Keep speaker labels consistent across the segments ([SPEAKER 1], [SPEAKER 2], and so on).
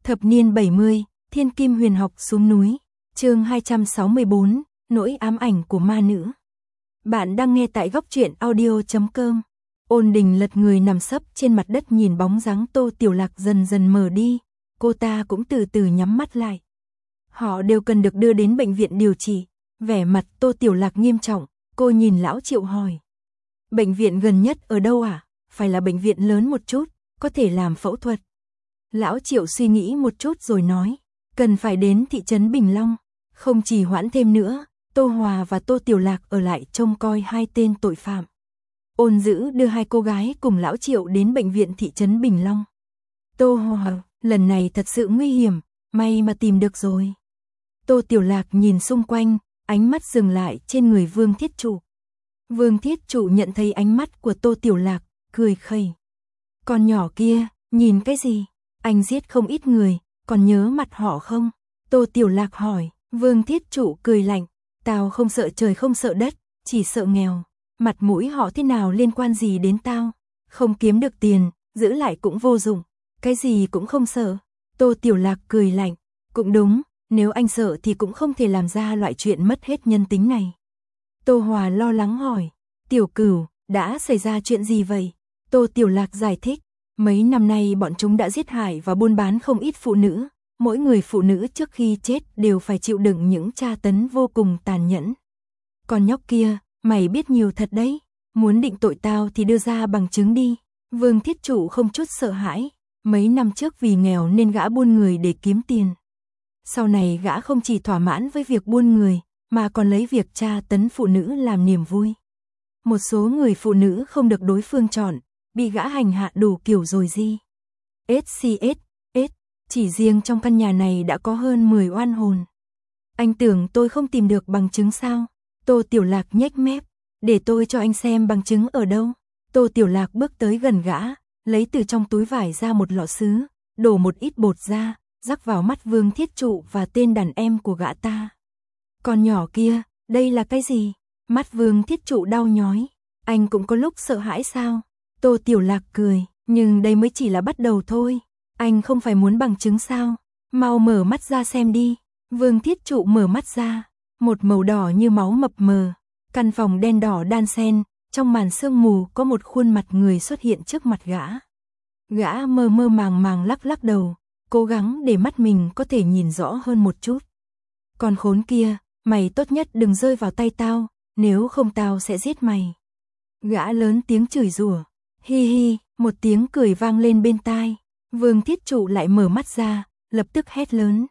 [SPEAKER 1] Thập niên 70, Thiên Kim Huyền Học xuống núi. Chương 264, nỗi ám ảnh của ma nữ. Bạn đang nghe tại góc truyện audio.com. Ôn Đình lật người nằm sấp trên mặt đất nhìn bóng dáng Tô Tiểu Lạc dần dần mờ đi, cô ta cũng từ từ nhắm mắt lại. Họ đều cần được đưa đến bệnh viện điều trị. Vẻ mặt Tô Tiểu Lạc nghiêm trọng, cô nhìn Lão Triệu hỏi. Bệnh viện gần nhất ở đâu à? Phải là bệnh viện lớn một chút, có thể làm phẫu thuật. Lão Triệu suy nghĩ một chút rồi nói, cần phải đến thị trấn Bình Long. Không trì hoãn thêm nữa, Tô Hòa và Tô Tiểu Lạc ở lại trông coi hai tên tội phạm. Ôn Dữ đưa hai cô gái cùng Lão Triệu đến bệnh viện thị trấn Bình Long. Tô Hòa, lần này thật sự nguy hiểm, may mà tìm được rồi. Tô Tiểu Lạc nhìn xung quanh, ánh mắt dừng lại trên người Vương Thiết Trụ. Vương Thiết Trụ nhận thấy ánh mắt của Tô Tiểu Lạc, cười khẩy. Con nhỏ kia, nhìn cái gì? Anh giết không ít người, còn nhớ mặt họ không? Tô Tiểu Lạc hỏi. Vương Thiết Trụ cười lạnh. Tao không sợ trời không sợ đất, chỉ sợ nghèo. Mặt mũi họ thế nào liên quan gì đến tao? Không kiếm được tiền, giữ lại cũng vô dụng. Cái gì cũng không sợ. Tô Tiểu Lạc cười lạnh. Cũng đúng, nếu anh sợ thì cũng không thể làm ra loại chuyện mất hết nhân tính này. Tô Hòa lo lắng hỏi. Tiểu Cửu, đã xảy ra chuyện gì vậy? Tô Tiểu Lạc giải thích. Mấy năm nay bọn chúng đã giết hại và buôn bán không ít phụ nữ. Mỗi người phụ nữ trước khi chết đều phải chịu đựng những tra tấn vô cùng tàn nhẫn. Con nhóc kia, mày biết nhiều thật đấy. Muốn định tội tao thì đưa ra bằng chứng đi. Vương Thiết Trụ không chút sợ hãi. Mấy năm trước vì nghèo nên gã buôn người để kiếm tiền. Sau này gã không chỉ thỏa mãn với việc buôn người, mà còn lấy việc tra tấn phụ nữ làm niềm vui. Một số người phụ nữ không được đối phương chọn, bị gã hành hạ đủ kiểu rồi gì. Chỉ riêng trong căn nhà này đã có hơn 10 oan hồn. Anh tưởng tôi không tìm được bằng chứng sao? Tô Tiểu Lạc nhếch mép. Để tôi cho anh xem bằng chứng ở đâu. Tô Tiểu Lạc bước tới gần gã, lấy từ trong túi vải ra một lọ sứ, đổ một ít bột ra, rắc vào mắt Vương Thiết Trụ và tên đàn em của gã ta. Con nhỏ kia, đây là cái gì? Mắt Vương Thiết Trụ đau nhói. Anh cũng có lúc sợ hãi sao? Tô Tiểu Lạc cười, nhưng đây mới chỉ là bắt đầu thôi. Anh không phải muốn bằng chứng sao? Mau mở mắt ra xem đi. Vương Thiết Trụ mở mắt ra, một màu đỏ như máu mập mờ. Căn phòng đen đỏ đan xen, trong màn sương mù có một khuôn mặt người xuất hiện trước mặt gã. Gã mơ mơ màng màng lắc lắc đầu, cố gắng để mắt mình có thể nhìn rõ hơn một chút. Con khốn kia, mày tốt nhất đừng rơi vào tay tao, nếu không tao sẽ giết mày. Gã lớn tiếng chửi rủa. Hi hi, một tiếng cười vang lên bên tai. Vương Thiết Trụ lại mở mắt ra, lập tức hét lớn.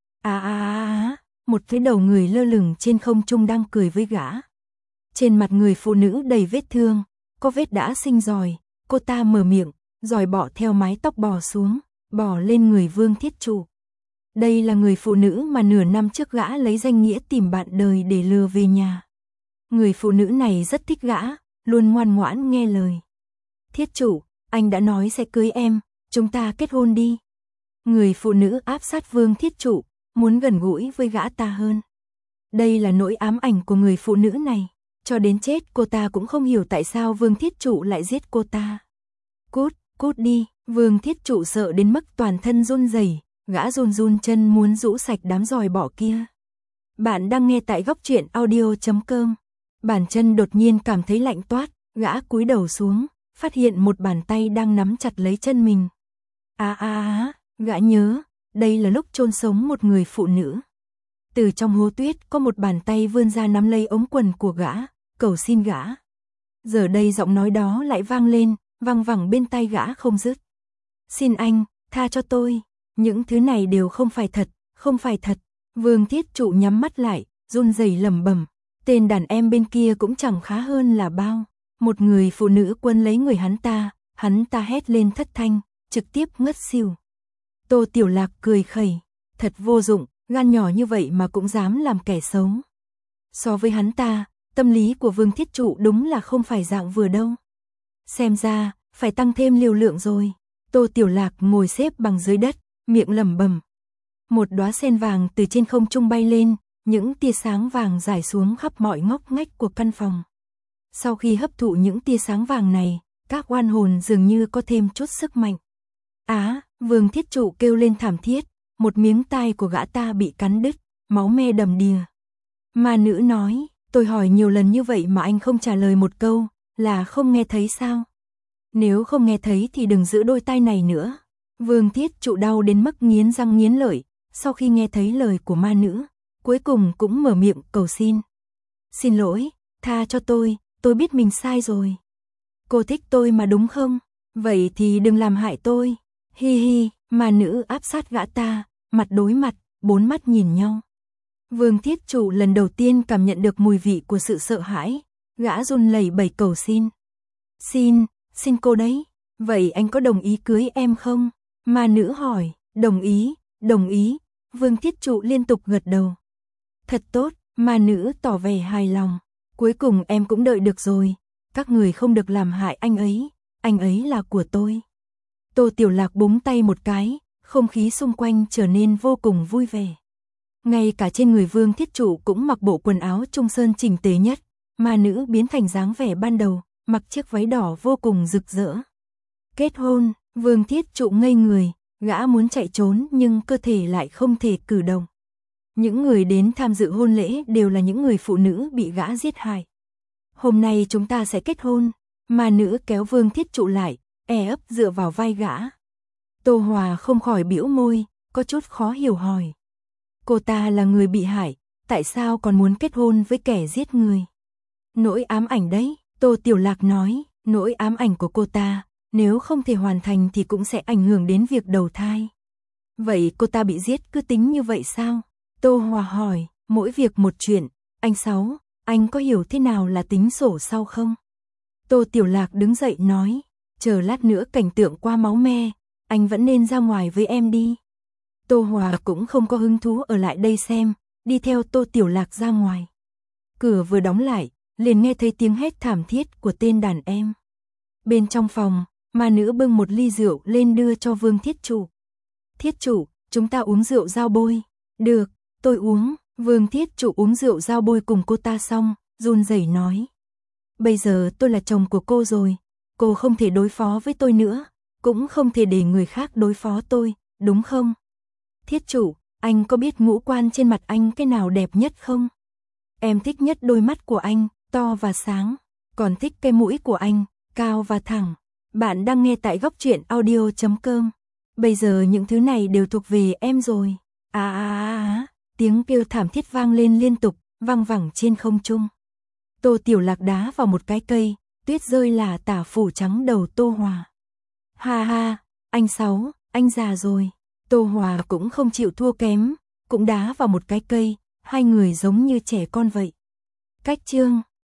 [SPEAKER 1] Một cái đầu người lơ lửng trên không trung đang cười với gã. Trên mặt người phụ nữ đầy vết thương, có vết đã sinh roi, cô ta mở miệng, roi bọ theo mái tóc bò xuống, bò lên người Vương Thiết Trụ. Đây là người phụ nữ mà nửa năm trước gã lấy danh nghĩa tìm bạn đời để lừa về nhà. Người phụ nữ này rất thích gã, luôn ngoan ngoãn nghe lời. Thiết Trụ, anh đã nói sẽ cưới em, chúng ta kết hôn đi. Người phụ nữ áp sát Vương Thiết Trụ, muốn gần gũi với gã ta hơn. Đây là nỗi ám ảnh của người phụ nữ này. Cho đến chết cô ta cũng không hiểu tại sao Vương Thiết Trụ lại giết cô ta. Cút đi. Vương Thiết Trụ sợ đến mức toàn thân run rẩy, gã run chân muốn rũ sạch đám giòi bọ kia. Bạn đang nghe tại góc truyện audio.com. Bàn chân đột nhiên cảm thấy lạnh toát, gã cúi đầu xuống, phát hiện một bàn tay đang nắm chặt lấy chân mình. Gã nhớ, đây là lúc chôn sống một người phụ nữ. Từ trong hố tuyết có một bàn tay vươn ra nắm lấy ống quần của gã, cầu xin gã. Giờ đây giọng nói đó lại vang lên, văng vẳng bên tai gã không dứt. Xin anh, tha cho tôi, những thứ này đều không phải thật, không phải thật. Vương Thiết Trụ nhắm mắt lại, run rẩy lẩm bẩm. Tên đàn em bên kia cũng chẳng khá hơn là bao. Một người phụ nữ quấn lấy người hắn ta hét lên thất thanh, trực tiếp ngất xỉu. Tô Tiểu Lạc cười khẩy, thật vô dụng, gan nhỏ như vậy mà cũng dám làm kẻ xấu. So với hắn ta, tâm lý của Vương Thiết Trụ đúng là không phải dạng vừa đâu. Xem ra, phải tăng thêm liều lượng rồi. Tô Tiểu Lạc ngồi xếp bằng dưới đất, miệng lẩm bẩm. Một đóa sen vàng từ trên không trung bay lên, những tia sáng vàng rải xuống khắp mọi ngóc ngách của căn phòng. Sau khi hấp thụ những tia sáng vàng này, các oan hồn dường như có thêm chút sức mạnh. Vương Thiết Trụ kêu lên thảm thiết, một miếng tai của gã ta bị cắn đứt, máu me đầm đìa. Ma nữ nói, tôi hỏi nhiều lần như vậy mà anh không trả lời một câu, là không nghe thấy sao? Nếu không nghe thấy thì đừng giữ đôi tai này nữa. Vương Thiết Trụ đau đến mức nghiến răng nghiến lợi, sau khi nghe thấy lời của ma nữ, cuối cùng cũng mở miệng cầu xin. Xin lỗi, tha cho tôi biết mình sai rồi. Cô thích tôi mà đúng không? Vậy thì đừng làm hại tôi. Hi hi, ma nữ áp sát gã ta, mặt đối mặt, bốn mắt nhìn nhau. Vương Thiết Trụ lần đầu tiên cảm nhận được mùi vị của sự sợ hãi, gã run lẩy bẩy cầu xin. Xin cô đấy, vậy anh có đồng ý cưới em không? Ma nữ hỏi, đồng ý, Vương Thiết Trụ liên tục gật đầu. Thật tốt, ma nữ tỏ vẻ hài lòng, cuối cùng em cũng đợi được rồi, các người không được làm hại anh ấy là của tôi. Tô Tiểu Lạc búng tay một cái, không khí xung quanh trở nên vô cùng vui vẻ. Ngay cả trên người Vương Thiết Trụ cũng mặc bộ quần áo trung sơn chỉnh tề nhất, ma nữ biến thành dáng vẻ ban đầu, mặc chiếc váy đỏ vô cùng rực rỡ. Kết hôn, Vương Thiết Trụ ngây người, gã muốn chạy trốn nhưng cơ thể lại không thể cử động. Những người đến tham dự hôn lễ đều là những người phụ nữ bị gã giết hại. Hôm nay chúng ta sẽ kết hôn, ma nữ kéo Vương Thiết Trụ lại, ấp dựa vào vai gã. Tô Hòa không khỏi bĩu môi, có chút khó hiểu hỏi. Cô ta là người bị hại, tại sao còn muốn kết hôn với kẻ giết người? Nỗi ám ảnh đấy, Tô Tiểu Lạc nói, nỗi ám ảnh của cô ta, nếu không thể hoàn thành thì cũng sẽ ảnh hưởng đến việc đầu thai. Vậy cô ta bị giết cứ tính như vậy sao? Tô Hòa hỏi, mỗi việc một chuyện, anh Sáu, anh có hiểu thế nào là tính sổ sau không? Tô Tiểu Lạc đứng dậy nói, chờ lát nữa cảnh tượng qua máu me, anh vẫn nên ra ngoài với em đi. Tô Hòa cũng không có hứng thú ở lại đây xem, đi theo Tô Tiểu Lạc ra ngoài. Cửa vừa đóng lại, liền nghe thấy tiếng hét thảm thiết của tên đàn em. Bên trong phòng, ma nữ bưng một ly rượu lên đưa cho Vương Thiết Trụ. Thiết Trụ, chúng ta uống rượu giao bôi. Được, tôi uống. Vương Thiết Trụ uống rượu giao bôi cùng cô ta xong, run rẩy nói. Bây giờ tôi là chồng của cô rồi, cô không thể đối phó với tôi nữa, cũng không thể để người khác đối phó tôi, đúng không? Thiết Trụ, anh có biết ngũ quan trên mặt anh cái nào đẹp nhất không? Em thích nhất đôi mắt của anh, to và sáng, còn thích cái mũi của anh, cao và thẳng. Bạn đang nghe tại Góc Truyện Audio.com. Bây giờ những thứ này đều thuộc về em rồi. Tiếng kêu thảm thiết vang lên liên tục, vang vẳng trên không trung. Tô Tiểu Lạc đá vào một cái cây, tuyết rơi là tả phủ trắng đầu Tô Hòa. Ha ha, anh Sáu, anh già rồi. Tô Hòa cũng không chịu thua kém, cũng đá vào một cái cây, hai người giống như trẻ con vậy. Cách chương